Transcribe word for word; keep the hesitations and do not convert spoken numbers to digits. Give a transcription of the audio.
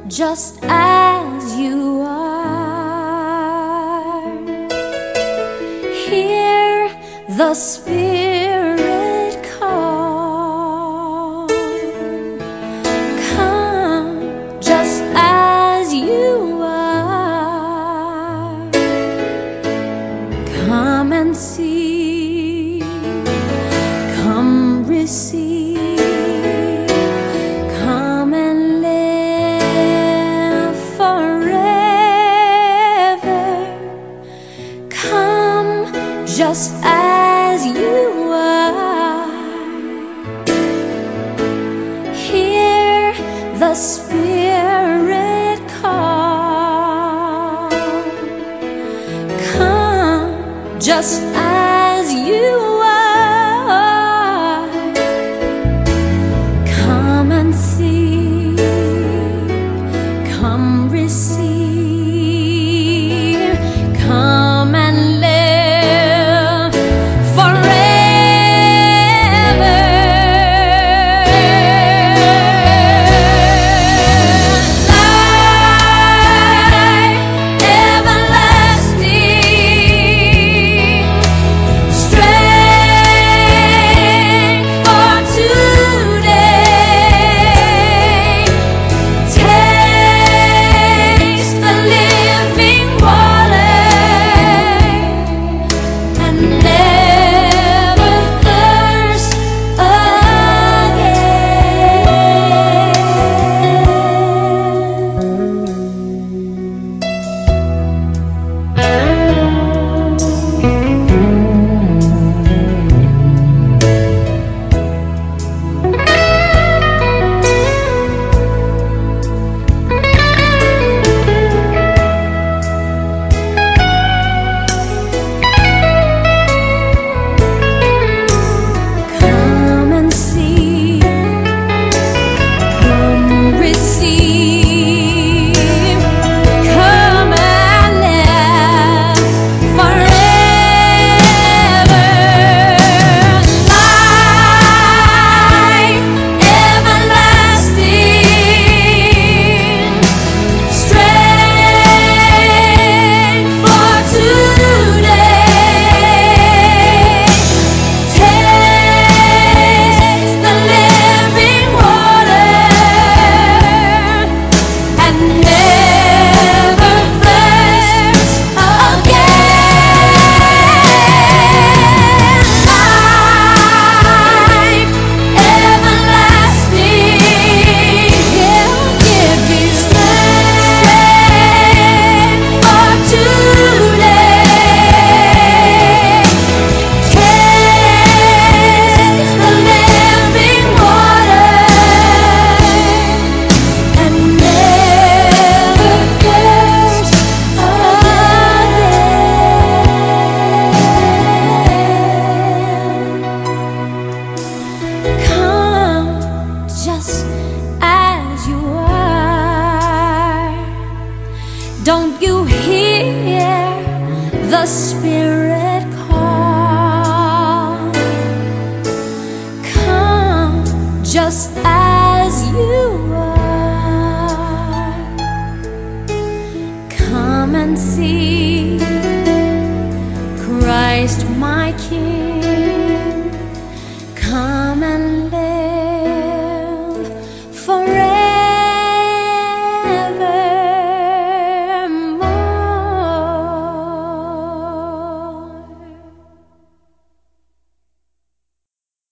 just as you are. Hear the Spirit call. Come just as you are. Come and see. Come receive. Come and live forever. Come just as you are. Hear the Spirit call. Come just as you are. Come and see. Come receive. Come and live forever. Life everlasting, strength for today. Taste the living water and never thirst Come and see. Come receive. Come and live forever. Life everlasting, strength for today. Taste the living water and never thirst again. Life everlasting, He'll give you strength for today. Taste the living water and never thirst again. Come just as you are. Don't you hear the Spirit